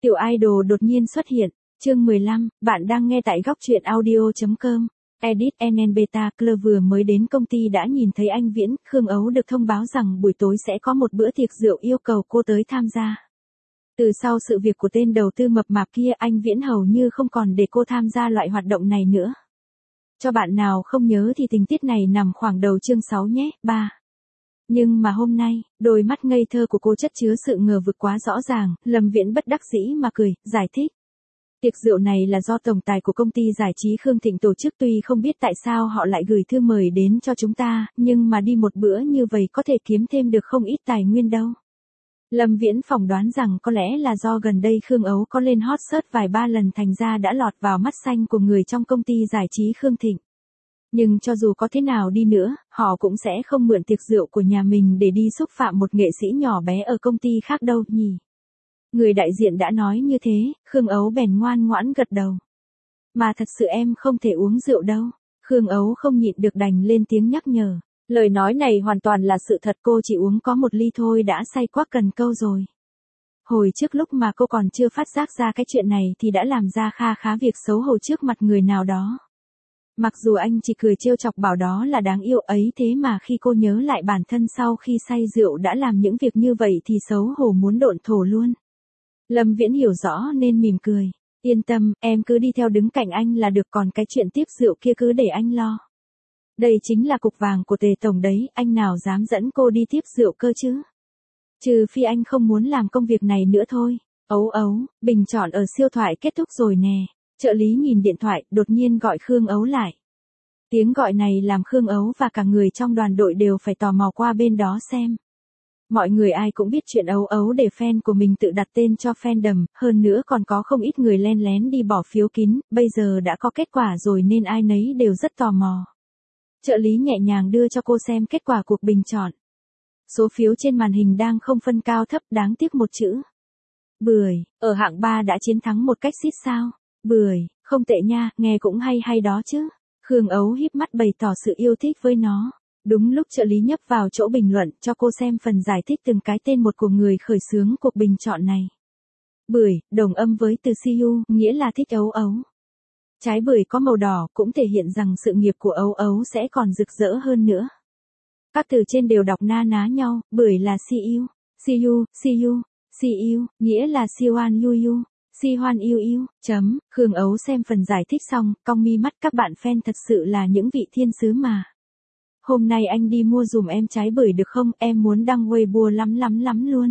Tiểu idol đột nhiên xuất hiện. Chương 15, bạn đang nghe tại góc truyện audio.com. Edit NN Beta Club vừa mới đến công ty đã nhìn thấy anh Viễn, Khương Ấu được thông báo rằng buổi tối sẽ có một bữa tiệc rượu yêu cầu cô tới tham gia. Từ sau sự việc của tên đầu tư mập mạp kia, anh Viễn hầu như không còn để cô tham gia loại hoạt động này nữa. Cho bạn nào không nhớ thì tình tiết này nằm khoảng đầu chương 6 nhé. 3. Nhưng mà hôm nay, đôi mắt ngây thơ của cô chất chứa sự ngờ vực quá rõ ràng, Lâm Viễn bất đắc dĩ mà cười, giải thích. Tiệc rượu này là do tổng tài của công ty giải trí Khương Thịnh tổ chức, tuy không biết tại sao họ lại gửi thư mời đến cho chúng ta, nhưng mà đi một bữa như vậy có thể kiếm thêm được không ít tài nguyên đâu. Lâm Viễn phỏng đoán rằng có lẽ là do gần đây Khương Ấu có lên hot search vài ba lần thành ra đã lọt vào mắt xanh của người trong công ty giải trí Khương Thịnh. Nhưng cho dù có thế nào đi nữa, họ cũng sẽ không mượn tiệc rượu của nhà mình để đi xúc phạm một nghệ sĩ nhỏ bé ở công ty khác đâu nhỉ. Người đại diện đã nói như thế, Khương Ấu bèn ngoan ngoãn gật đầu. Mà thật sự em không thể uống rượu đâu. Khương Ấu không nhịn được đành lên tiếng nhắc nhở. Lời nói này hoàn toàn là sự thật, cô chỉ uống có một ly thôi đã say quá cần câu rồi. Hồi trước lúc mà cô còn chưa phát giác ra cái chuyện này thì đã làm ra kha khá việc xấu hổ trước mặt người nào đó. Mặc dù anh chỉ cười trêu chọc bảo đó là đáng yêu ấy, thế mà khi cô nhớ lại bản thân sau khi say rượu đã làm những việc như vậy thì xấu hổ muốn độn thổ luôn. Lâm Viễn hiểu rõ nên mỉm cười. Yên tâm, em cứ đi theo đứng cạnh anh là được, còn cái chuyện tiếp rượu kia cứ để anh lo. Đây chính là cục vàng của Tề Tổng đấy, anh nào dám dẫn cô đi tiếp rượu cơ chứ? Trừ phi anh không muốn làm công việc này nữa thôi. Ấu Ấu, bình chọn ở siêu thoại kết thúc rồi nè. Trợ lý nhìn điện thoại, đột nhiên gọi Khương Ấu lại. Tiếng gọi này làm Khương Ấu và cả người trong đoàn đội đều phải tò mò qua bên đó xem. Mọi người ai cũng biết chuyện Ấu Ấu để fan của mình tự đặt tên cho fandom, hơn nữa còn có không ít người len lén đi bỏ phiếu kín, bây giờ đã có kết quả rồi nên ai nấy đều rất tò mò. Trợ lý nhẹ nhàng đưa cho cô xem kết quả cuộc bình chọn. Số phiếu trên màn hình đang không phân cao thấp, đáng tiếc một chữ. Bưởi, ở hạng 3 đã chiến thắng một cách xít sao. Bưởi, không tệ nha, nghe cũng hay hay đó chứ. Khương Ấu híp mắt bày tỏ sự yêu thích với nó. Đúng lúc trợ lý nhấp vào chỗ bình luận cho cô xem phần giải thích từng cái tên một của người khởi xướng cuộc bình chọn này. Bưởi, đồng âm với từ siêu, nghĩa là thích Ấu Ấu. Trái bưởi có màu đỏ cũng thể hiện rằng sự nghiệp của Ấu Ấu sẽ còn rực rỡ hơn nữa. Các từ trên đều đọc na ná nhau, bưởi là siêu, nghĩa là siwan yu, si hoan yêu yêu, chấm. Khương Ấu xem phần giải thích xong, cong mi mắt, các bạn fan thật sự là những vị thiên sứ mà. Hôm nay anh đi mua dùm em trái bưởi được không, em muốn đăng Weibo lắm luôn.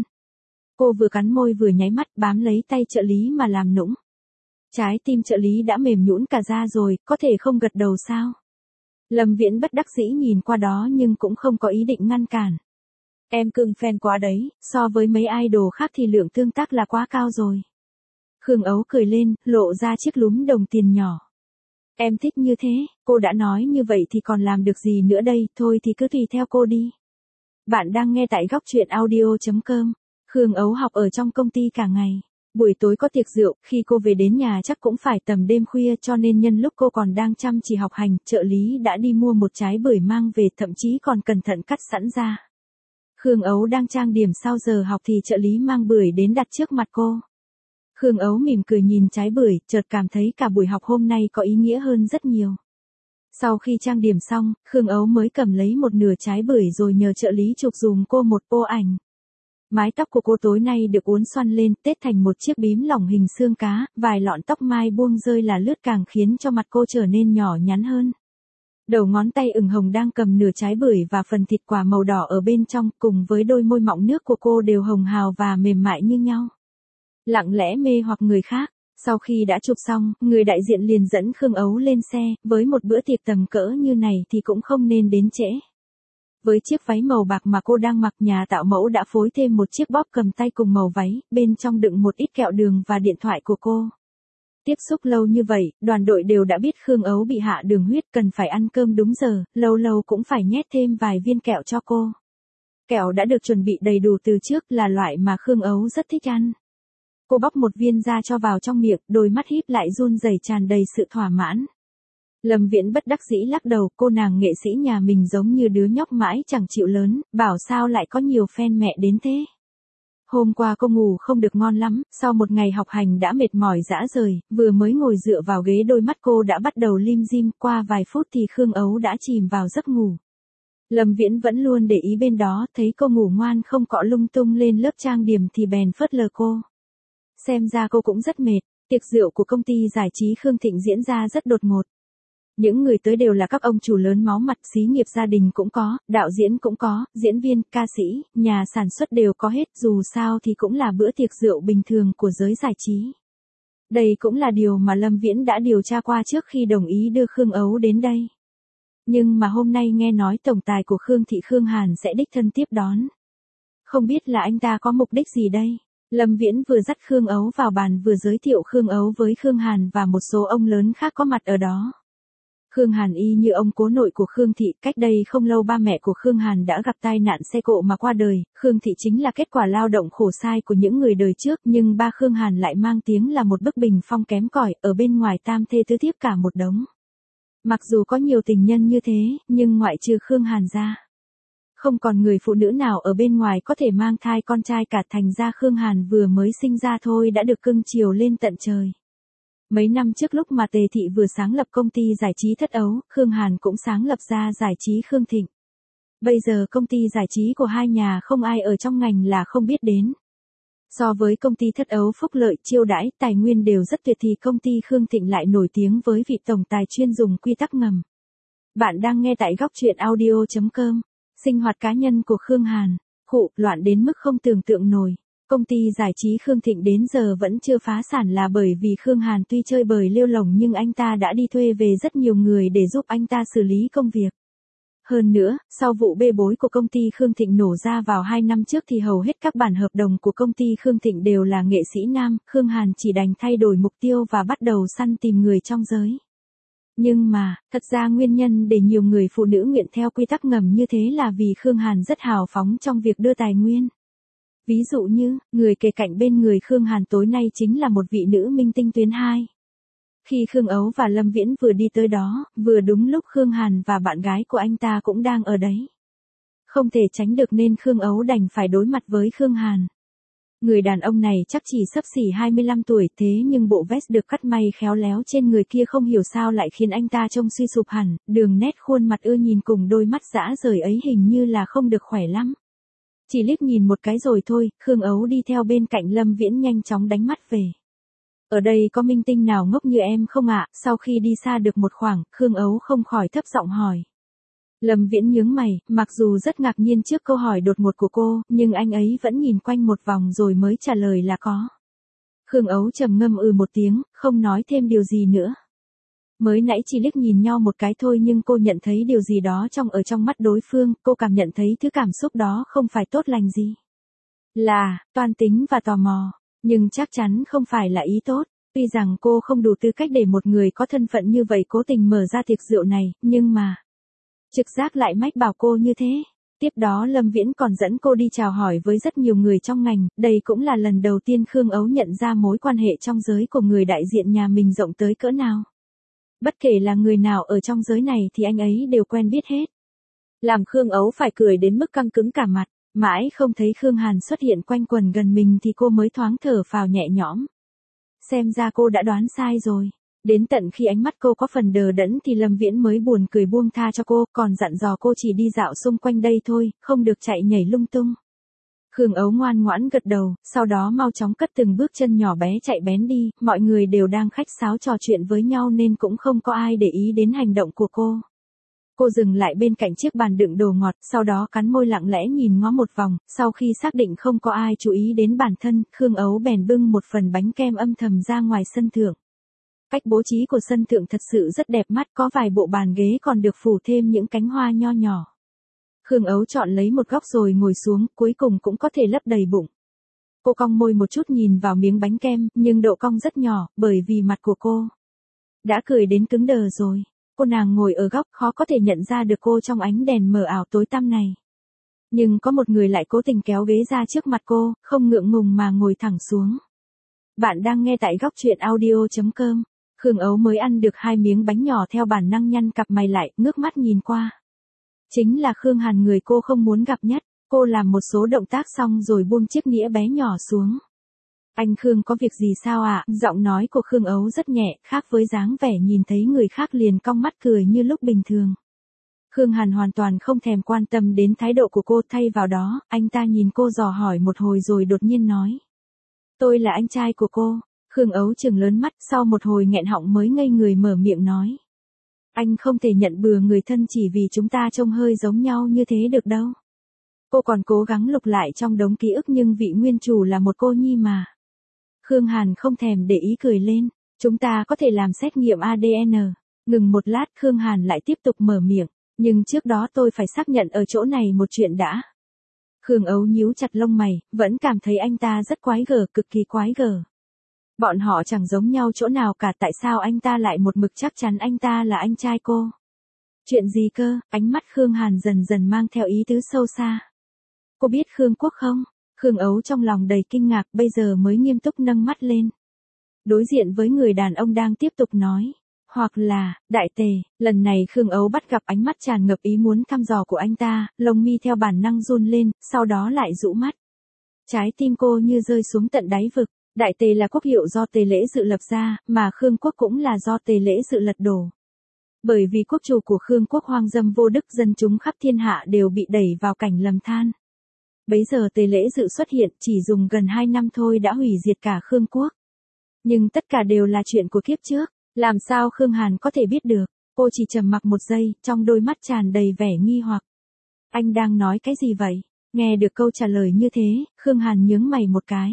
Cô vừa cắn môi vừa nháy mắt bám lấy tay trợ lý mà làm nũng. Trái tim trợ lý đã mềm nhũn cả ra rồi, có thể không gật đầu sao? Lâm Viễn bất đắc dĩ nhìn qua đó nhưng cũng không có ý định ngăn cản. Em cưng fan quá đấy, so với mấy idol khác thì lượng tương tác là quá cao rồi. Khương Ấu cười lên, lộ ra chiếc lúm đồng tiền nhỏ. Em thích như thế, cô đã nói như vậy thì còn làm được gì nữa đây, thôi thì cứ tùy theo cô đi. Bạn đang nghe tại góc truyện audio.com. Khương Ấu học ở trong công ty cả ngày. Buổi tối có tiệc rượu, khi cô về đến nhà chắc cũng phải tầm đêm khuya, cho nên nhân lúc cô còn đang chăm chỉ học hành, trợ lý đã đi mua một trái bưởi mang về, thậm chí còn cẩn thận cắt sẵn ra. Khương Ấu đang trang điểm sau giờ học thì trợ lý mang bưởi đến đặt trước mặt cô. Khương Ấu mỉm cười nhìn trái bưởi, chợt cảm thấy cả buổi học hôm nay có ý nghĩa hơn rất nhiều. Sau khi trang điểm xong, Khương Ấu mới cầm lấy một nửa trái bưởi rồi nhờ trợ lý chụp dùm cô một bộ ảnh. Mái tóc của cô tối nay được uốn xoăn lên, tết thành một chiếc bím lỏng hình xương cá, vài lọn tóc mai buông rơi là lướt càng khiến cho mặt cô trở nên nhỏ nhắn hơn. Đầu ngón tay ửng hồng đang cầm nửa trái bưởi và phần thịt quả màu đỏ ở bên trong, cùng với đôi môi mọng nước của cô đều hồng hào và mềm mại như nhau. Lặng lẽ mê hoặc người khác. Sau khi đã chụp xong, người đại diện liền dẫn Khương Ấu lên xe, với một bữa tiệc tầm cỡ như này thì cũng không nên đến trễ. Với chiếc váy màu bạc mà cô đang mặc, nhà tạo mẫu đã phối thêm một chiếc bóp cầm tay cùng màu váy, bên trong đựng một ít kẹo đường và điện thoại của cô. Tiếp xúc lâu như vậy, đoàn đội đều đã biết Khương Ấu bị hạ đường huyết, cần phải ăn cơm đúng giờ, lâu lâu cũng phải nhét thêm vài viên kẹo cho cô. Kẹo đã được chuẩn bị đầy đủ từ trước, là loại mà Khương Ấu rất thích ăn. Cô bóc một viên ra cho vào trong miệng, đôi mắt híp lại run rẩy tràn đầy sự thỏa mãn. Lâm Viễn bất đắc dĩ lắc đầu, cô nàng nghệ sĩ nhà mình giống như đứa nhóc mãi chẳng chịu lớn, bảo sao lại có nhiều fan mẹ đến thế. Hôm qua cô ngủ không được ngon lắm, sau một ngày học hành đã mệt mỏi rã rời, vừa mới ngồi dựa vào ghế đôi mắt cô đã bắt đầu lim dim, qua vài phút thì Khương Ấu đã chìm vào giấc ngủ. Lâm Viễn vẫn luôn để ý bên đó, thấy cô ngủ ngoan không cọ lung tung lên lớp trang điểm thì bèn phớt lờ cô. Xem ra cô cũng rất mệt, tiệc rượu của công ty giải trí Khương Thịnh diễn ra rất đột ngột. Những người tới đều là các ông chủ lớn máu mặt, xí nghiệp gia đình cũng có, đạo diễn cũng có, diễn viên, ca sĩ, nhà sản xuất đều có hết, dù sao thì cũng là bữa tiệc rượu bình thường của giới giải trí. Đây cũng là điều mà Lâm Viễn đã điều tra qua trước khi đồng ý đưa Khương Ấu đến đây. Nhưng mà hôm nay nghe nói tổng tài của Khương Thị Khương Hàn sẽ đích thân tiếp đón. Không biết là anh ta có mục đích gì đây? Lâm Viễn vừa dắt Khương Ấu vào bàn vừa giới thiệu Khương Ấu với Khương Hàn và một số ông lớn khác có mặt ở đó. Khương Hàn y như ông cố nội của Khương Thị, cách đây không lâu ba mẹ của Khương Hàn đã gặp tai nạn xe cộ mà qua đời, Khương Thị chính là kết quả lao động khổ sai của những người đời trước, nhưng ba Khương Hàn lại mang tiếng là một bức bình phong kém cỏi, ở bên ngoài tam thê tứ thiếp cả một đống. Mặc dù có nhiều tình nhân như thế, nhưng ngoại trừ Khương Hàn ra, không còn người phụ nữ nào ở bên ngoài có thể mang thai con trai cả, thành ra Khương Hàn vừa mới sinh ra thôi đã được cưng chiều lên tận trời. Mấy năm trước lúc mà Tề Thị vừa sáng lập công ty giải trí Thất Ấu, Khương Hàn cũng sáng lập ra giải trí Khương Thịnh. Bây giờ công ty giải trí của hai nhà không ai ở trong ngành là không biết đến. So với công ty Thất Ấu phúc lợi, chiêu đãi, tài nguyên đều rất tuyệt thì công ty Khương Thịnh lại nổi tiếng với vị tổng tài chuyên dùng quy tắc ngầm. Bạn đang nghe tại góc truyện audio.com. Sinh hoạt cá nhân của Khương Hàn, loạn đến mức không tưởng tượng nổi. Công ty giải trí Khương Thịnh đến giờ vẫn chưa phá sản là bởi vì Khương Hàn tuy chơi bời lêu lổng nhưng anh ta đã đi thuê về rất nhiều người để giúp anh ta xử lý công việc. Hơn nữa, sau vụ bê bối của công ty Khương Thịnh nổ ra vào 2 năm trước thì hầu hết các bản hợp đồng của công ty Khương Thịnh đều là nghệ sĩ nam, Khương Hàn chỉ đành thay đổi mục tiêu và bắt đầu săn tìm người trong giới. Nhưng mà, thật ra nguyên nhân để nhiều người phụ nữ nguyện theo quy tắc ngầm như thế là vì Khương Hàn rất hào phóng trong việc đưa tài nguyên. Ví dụ như, người kề cạnh bên người Khương Hàn tối nay chính là một vị nữ minh tinh tuyến 2. Khi Khương Ấu và Lâm Viễn vừa đi tới đó, vừa đúng lúc Khương Hàn và bạn gái của anh ta cũng đang ở đấy. Không thể tránh được nên Khương Ấu đành phải đối mặt với Khương Hàn. Người đàn ông này chắc chỉ xấp xỉ 25 tuổi, thế nhưng bộ vest được cắt may khéo léo trên người kia không hiểu sao lại khiến anh ta trông suy sụp hẳn, đường nét khuôn mặt ưa nhìn cùng đôi mắt dã rời ấy hình như là không được khỏe lắm. Chỉ liếc nhìn một cái rồi thôi, Khương Ấu đi theo bên cạnh Lâm Viễn nhanh chóng đánh mắt về. Ở đây có minh tinh nào ngốc như em không ạ? Sau khi đi xa được một khoảng, Khương Ấu không khỏi thấp giọng hỏi. Lâm Viễn nhướng mày, mặc dù rất ngạc nhiên trước câu hỏi đột ngột của cô, nhưng anh ấy vẫn nhìn quanh một vòng rồi mới trả lời là có. Khương Ấu trầm ngâm một tiếng, không nói thêm điều gì nữa. Mới nãy chỉ liếc nhìn nhau một cái thôi nhưng cô nhận thấy điều gì đó trong mắt đối phương, cô cảm nhận thấy thứ cảm xúc đó không phải tốt lành gì. Là, toan tính và tò mò, nhưng chắc chắn không phải là ý tốt. Tuy rằng cô không đủ tư cách để một người có thân phận như vậy cố tình mở ra tiệc rượu này, nhưng mà trực giác lại mách bảo cô như thế. Tiếp đó Lâm Viễn còn dẫn cô đi chào hỏi với rất nhiều người trong ngành, đây cũng là lần đầu tiên Khương Ấu nhận ra mối quan hệ trong giới của người đại diện nhà mình rộng tới cỡ nào. Bất kể là người nào ở trong giới này thì anh ấy đều quen biết hết. Làm Khương Ấu phải cười đến mức căng cứng cả mặt, mãi không thấy Khương Hàn xuất hiện quanh quần gần mình thì cô mới thoáng thở phào nhẹ nhõm. Xem ra cô đã đoán sai rồi. Đến tận khi ánh mắt cô có phần đờ đẫn thì Lâm Viễn mới buồn cười buông tha cho cô, còn dặn dò cô chỉ đi dạo xung quanh đây thôi, không được chạy nhảy lung tung. Khương Ấu ngoan ngoãn gật đầu, sau đó mau chóng cất từng bước chân nhỏ bé chạy bén đi, mọi người đều đang khách sáo trò chuyện với nhau nên cũng không có ai để ý đến hành động của cô. Cô dừng lại bên cạnh chiếc bàn đựng đồ ngọt, sau đó cắn môi lặng lẽ nhìn ngó một vòng, sau khi xác định không có ai chú ý đến bản thân, Khương Ấu bèn bưng một phần bánh kem âm thầm ra ngoài sân thượng. Cách bố trí của sân thượng thật sự rất đẹp mắt, có vài bộ bàn ghế còn được phủ thêm những cánh hoa nho nhỏ. Khương Ấu chọn lấy một góc rồi ngồi xuống, cuối cùng cũng có thể lấp đầy bụng. Cô cong môi một chút nhìn vào miếng bánh kem, nhưng độ cong rất nhỏ, bởi vì mặt của cô đã cười đến cứng đờ rồi. Cô nàng ngồi ở góc khó có thể nhận ra được cô trong ánh đèn mờ ảo tối tăm này. Nhưng có một người lại cố tình kéo ghế ra trước mặt cô, không ngượng ngùng mà ngồi thẳng xuống. Bạn đang nghe tại góc truyện audio.com. Khương Ấu mới ăn được 2 miếng bánh nhỏ theo bản năng nhăn cặp mày lại, ngước mắt nhìn qua. Chính là Khương Hàn, người cô không muốn gặp nhất. Cô làm một số động tác xong rồi buông chiếc nĩa bé nhỏ xuống. Anh Khương có việc gì sao ạ? Giọng nói của Khương Ấu rất nhẹ, khác với dáng vẻ nhìn thấy người khác liền cong mắt cười như lúc bình thường. Khương Hàn hoàn toàn không thèm quan tâm đến thái độ của cô, thay vào đó, anh ta nhìn cô dò hỏi một hồi rồi đột nhiên nói. Tôi là anh trai của cô. Khương Ấu trừng lớn mắt, sau một hồi nghẹn họng mới ngây người mở miệng nói. Anh không thể nhận bừa người thân chỉ vì chúng ta trông hơi giống nhau như thế được đâu. Cô còn cố gắng lục lại trong đống ký ức nhưng vị nguyên chủ là một cô nhi mà. Khương Hàn không thèm để ý cười lên. Chúng ta có thể làm xét nghiệm ADN. Ngừng một lát Khương Hàn lại tiếp tục mở miệng. Nhưng trước đó tôi phải xác nhận ở chỗ này một chuyện đã. Khương Ấu nhíu chặt lông mày, vẫn cảm thấy anh ta rất quái gở, cực kỳ quái gở. Bọn họ chẳng giống nhau chỗ nào cả, tại sao anh ta lại một mực chắc chắn anh ta là anh trai cô? Chuyện gì cơ? Ánh mắt Khương Hàn dần dần mang theo ý tứ sâu xa. Cô biết Khương Quốc không? Khương Ấu trong lòng đầy kinh ngạc, bây giờ mới nghiêm túc nâng mắt lên. Đối diện với người đàn ông đang tiếp tục nói. Hoặc là, đại tề, lần này Khương Ấu bắt gặp ánh mắt tràn ngập ý muốn thăm dò của anh ta, lông mi theo bản năng run lên, sau đó lại rũ mắt. Trái tim cô như rơi xuống tận đáy vực. Đại tề là quốc hiệu do Tề Lễ Dự lập ra, mà Khương Quốc cũng là do Tề Lễ Dự lật đổ. Bởi vì quốc chủ của Khương Quốc hoang dâm vô đức, dân chúng khắp thiên hạ đều bị đẩy vào cảnh lầm than. Bấy giờ Tề Lễ Dự xuất hiện, chỉ dùng gần 2 năm thôi đã hủy diệt cả Khương Quốc. Nhưng tất cả đều là chuyện của kiếp trước, làm sao Khương Hàn có thể biết được? Cô chỉ trầm mặc một giây, trong đôi mắt tràn đầy vẻ nghi hoặc. Anh đang nói cái gì vậy? Nghe được câu trả lời như thế, Khương Hàn nhướng mày một cái.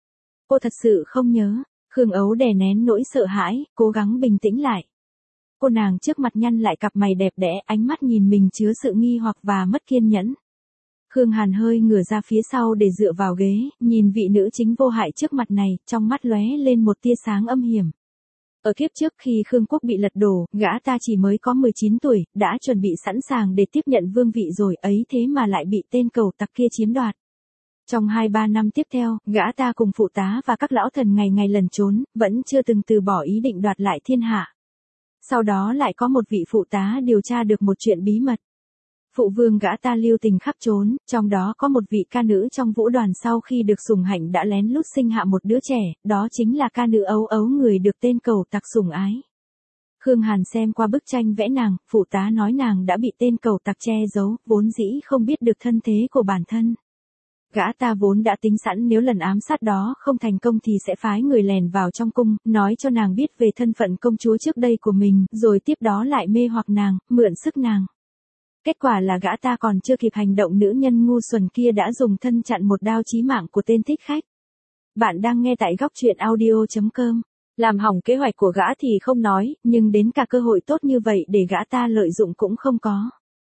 Cô thật sự không nhớ. Khương Ấu đè nén nỗi sợ hãi, cố gắng bình tĩnh lại. Cô nàng trước mặt nhăn lại cặp mày đẹp đẽ, ánh mắt nhìn mình chứa sự nghi hoặc và mất kiên nhẫn. Khương Hàn hơi ngửa ra phía sau để dựa vào ghế, nhìn vị nữ chính vô hại trước mặt này, trong mắt lóe lên một tia sáng âm hiểm. Ở kiếp trước khi Khương Quốc bị lật đổ, gã ta chỉ mới có 19 tuổi, đã chuẩn bị sẵn sàng để tiếp nhận vương vị rồi, ấy thế mà lại bị tên cẩu tặc kia chiếm đoạt. Trong 2-3 năm tiếp theo, gã ta cùng phụ tá và các lão thần ngày ngày lẩn trốn, vẫn chưa từng từ bỏ ý định đoạt lại thiên hạ. Sau đó lại có một vị phụ tá điều tra được một chuyện bí mật. Phụ vương gã ta lưu tình khắp trốn, trong đó có một vị ca nữ trong vũ đoàn sau khi được sủng hạnh đã lén lút sinh hạ một đứa trẻ, đó chính là ca nữ Ấu Ấu, người được tên cẩu tặc sủng ái. Khương Hàn xem qua bức tranh vẽ nàng, phụ tá nói nàng đã bị tên cẩu tặc che giấu, vốn dĩ không biết được thân thế của bản thân. Gã ta vốn đã tính sẵn nếu lần ám sát đó không thành công thì sẽ phái người lèn vào trong cung, nói cho nàng biết về thân phận công chúa trước đây của mình, rồi tiếp đó lại mê hoặc nàng, mượn sức nàng. Kết quả là gã ta còn chưa kịp hành động, nữ nhân ngu xuẩn kia đã dùng thân chặn một đao chí mạng của tên thích khách. Bạn đang nghe tại góc truyện audio.com. Làm hỏng kế hoạch của gã thì không nói, nhưng đến cả cơ hội tốt như vậy để gã ta lợi dụng cũng không có.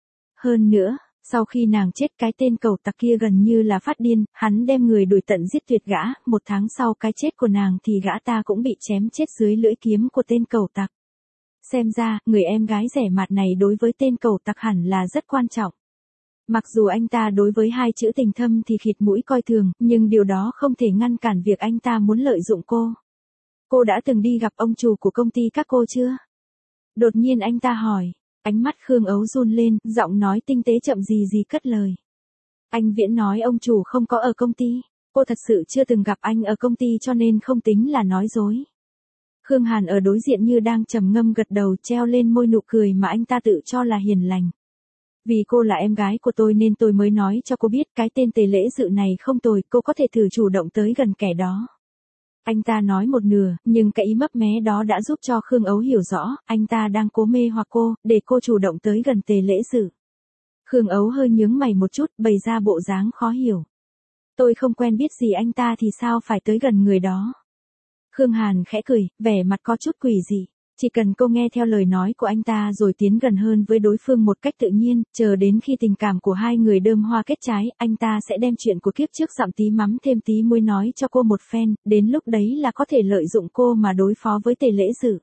Hơn nữa, sau khi nàng chết, cái tên cẩu tặc kia gần như là phát điên, hắn đem người đuổi tận giết tuyệt gã, 1 tháng sau cái chết của nàng thì gã ta cũng bị chém chết dưới lưỡi kiếm của tên cẩu tặc. Xem ra, người em gái rẻ mạt này đối với tên cẩu tặc hẳn là rất quan trọng. Mặc dù anh ta đối với 2 chữ tình thâm thì khịt mũi coi thường, nhưng điều đó không thể ngăn cản việc anh ta muốn lợi dụng cô. Cô đã từng đi gặp ông chủ của công ty các cô chưa? Đột nhiên anh ta hỏi. Ánh mắt Khương Ấu run lên, giọng nói tinh tế chậm gì cất lời. Anh Viễn nói ông chủ không có ở công ty. Cô thật sự chưa từng gặp anh ở công ty cho nên không tính là nói dối. Khương Hàn ở đối diện như đang trầm ngâm gật đầu, treo lên môi nụ cười mà anh ta tự cho là hiền lành. Vì cô là em gái của tôi nên tôi mới nói cho cô biết cái tên Tề Lễ Dự này không tồi, cô có thể thử chủ động tới gần kẻ đó. Anh ta nói một nửa, nhưng cái ý mấp mé đó đã giúp cho Khương Ấu hiểu rõ, anh ta đang cố mê hoặc cô, để cô chủ động tới gần Tề Lễ Dự. Khương Ấu hơi nhướng mày một chút, bày ra bộ dáng khó hiểu. Tôi không quen biết gì anh ta thì sao phải tới gần người đó. Khương Hàn khẽ cười, vẻ mặt có chút quỷ dị. Chỉ cần cô nghe theo lời nói của anh ta rồi tiến gần hơn với đối phương một cách tự nhiên, chờ đến khi tình cảm của hai người đơm hoa kết trái, anh ta sẽ đem chuyện của kiếp trước dặm tí mắm thêm tí muối nói cho cô một phen, đến lúc đấy là có thể lợi dụng cô mà đối phó với Tề Lễ Dự.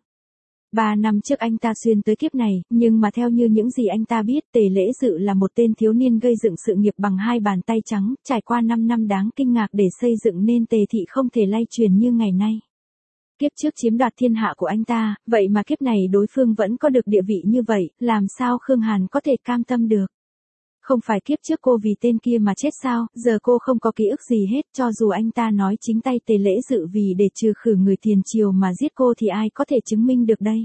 3 năm trước anh ta xuyên tới kiếp này, nhưng mà theo như những gì anh ta biết, Tề Lễ Dự là một tên thiếu niên gây dựng sự nghiệp bằng 2 bàn tay trắng, trải qua 5 năm đáng kinh ngạc để xây dựng nên Tề thị không thể lay truyền như ngày nay. Kiếp trước chiếm đoạt thiên hạ của anh ta, vậy mà kiếp này đối phương vẫn có được địa vị như vậy, làm sao Khương Hàn có thể cam tâm được? Không phải kiếp trước cô vì tên kia mà chết sao, giờ cô không có ký ức gì hết, cho dù anh ta nói chính tay Tề Lễ Dự vì để trừ khử người tiền triều mà giết cô thì ai có thể chứng minh được đây.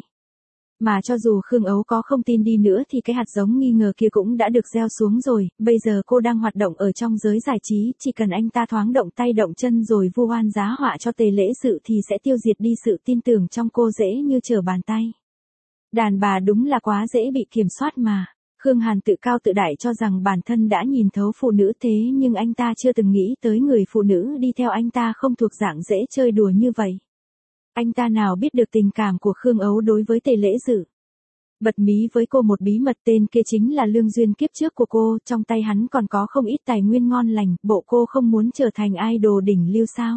Mà cho dù Khương Ấu có không tin đi nữa thì cái hạt giống nghi ngờ kia cũng đã được gieo xuống rồi, bây giờ cô đang hoạt động ở trong giới giải trí, chỉ cần anh ta thoáng động tay động chân rồi vu oan giá họa cho Tề Lễ Dự thì sẽ tiêu diệt đi sự tin tưởng trong cô dễ như trở bàn tay. Đàn bà đúng là quá dễ bị kiểm soát mà. Khương Hàn tự cao tự đại cho rằng bản thân đã nhìn thấu phụ nữ thế nhưng anh ta chưa từng nghĩ tới người phụ nữ đi theo anh ta không thuộc dạng dễ chơi đùa như vậy. Anh ta nào biết được tình cảm của Khương Ấu đối với Tề Lễ Dự. Bật mí với cô một bí mật, tên kia chính là lương duyên kiếp trước của cô, trong tay hắn còn có không ít tài nguyên ngon lành, bộ cô không muốn trở thành idol đỉnh lưu sao?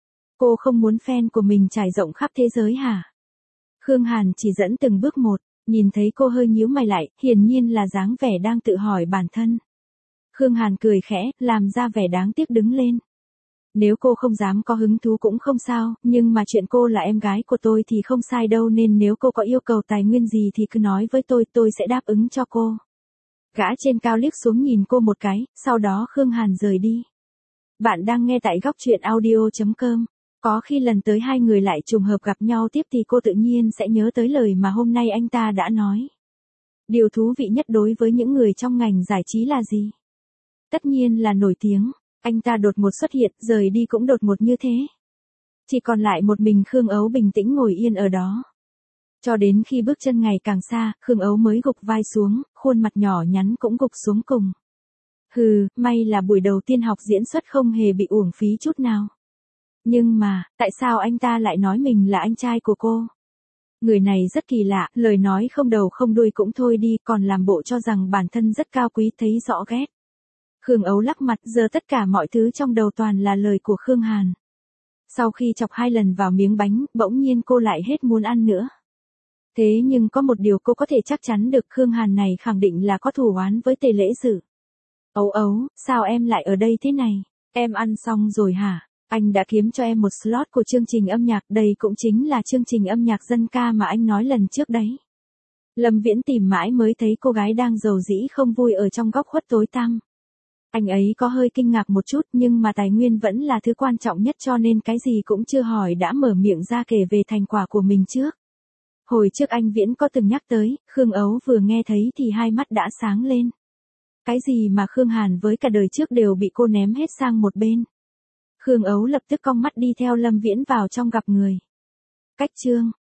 Cô không muốn fan của mình trải rộng khắp thế giới hả? Khương Hàn chỉ dẫn từng bước một, nhìn thấy cô hơi nhíu mày lại, hiển nhiên là dáng vẻ đang tự hỏi bản thân. Khương Hàn cười khẽ, làm ra vẻ đáng tiếc đứng lên. Nếu cô không dám có hứng thú cũng không sao, nhưng mà chuyện cô là em gái của tôi thì không sai đâu, nên nếu cô có yêu cầu tài nguyên gì thì cứ nói với tôi sẽ đáp ứng cho cô. Gã trên cao liếc xuống nhìn cô một cái, sau đó Khương Hàn rời đi. Bạn đang nghe tại góc truyện audio.com. Có khi lần tới hai người lại trùng hợp gặp nhau tiếp thì cô tự nhiên sẽ nhớ tới lời mà hôm nay anh ta đã nói. Điều thú vị nhất đối với những người trong ngành giải trí là gì? Tất nhiên là nổi tiếng. Anh ta đột ngột xuất hiện, rời đi cũng đột ngột như thế. Chỉ còn lại một mình Khương Ấu bình tĩnh ngồi yên ở đó. Cho đến khi bước chân ngày càng xa, Khương Ấu mới gục vai xuống, khuôn mặt nhỏ nhắn cũng gục xuống cùng. Hừ, may là buổi đầu tiên học diễn xuất không hề bị uổng phí chút nào. Nhưng mà, tại sao anh ta lại nói mình là anh trai của cô? Người này rất kỳ lạ, lời nói không đầu không đuôi cũng thôi đi, còn làm bộ cho rằng bản thân rất cao quý, thấy rõ ghét. Khương Ấu lắc mặt, giờ tất cả mọi thứ trong đầu toàn là lời của Khương Hàn. Sau khi chọc 2 lần vào miếng bánh, bỗng nhiên cô lại hết muốn ăn nữa. Thế nhưng có một điều cô có thể chắc chắn được, Khương Hàn này khẳng định là có thù oán với Tề Lễ Dự. Ấu Ấu, sao em lại ở đây thế này? Em ăn xong rồi hả? Anh đã kiếm cho em một slot của chương trình âm nhạc, đây cũng chính là chương trình âm nhạc dân ca mà anh nói lần trước đấy. Lâm Viễn tìm mãi mới thấy cô gái đang rầu rĩ không vui ở trong góc khuất tối tăm. Anh ấy có hơi kinh ngạc một chút, nhưng mà tài nguyên vẫn là thứ quan trọng nhất, cho nên cái gì cũng chưa hỏi đã mở miệng ra kể về thành quả của mình trước. Hồi trước anh Viễn có từng nhắc tới, Khương Ấu vừa nghe thấy thì hai mắt đã sáng lên. Cái gì mà Khương Hàn với cả đời trước đều bị cô ném hết sang một bên. Khương Ấu lập tức cong mắt đi theo Lâm Viễn vào trong gặp người. Cách chương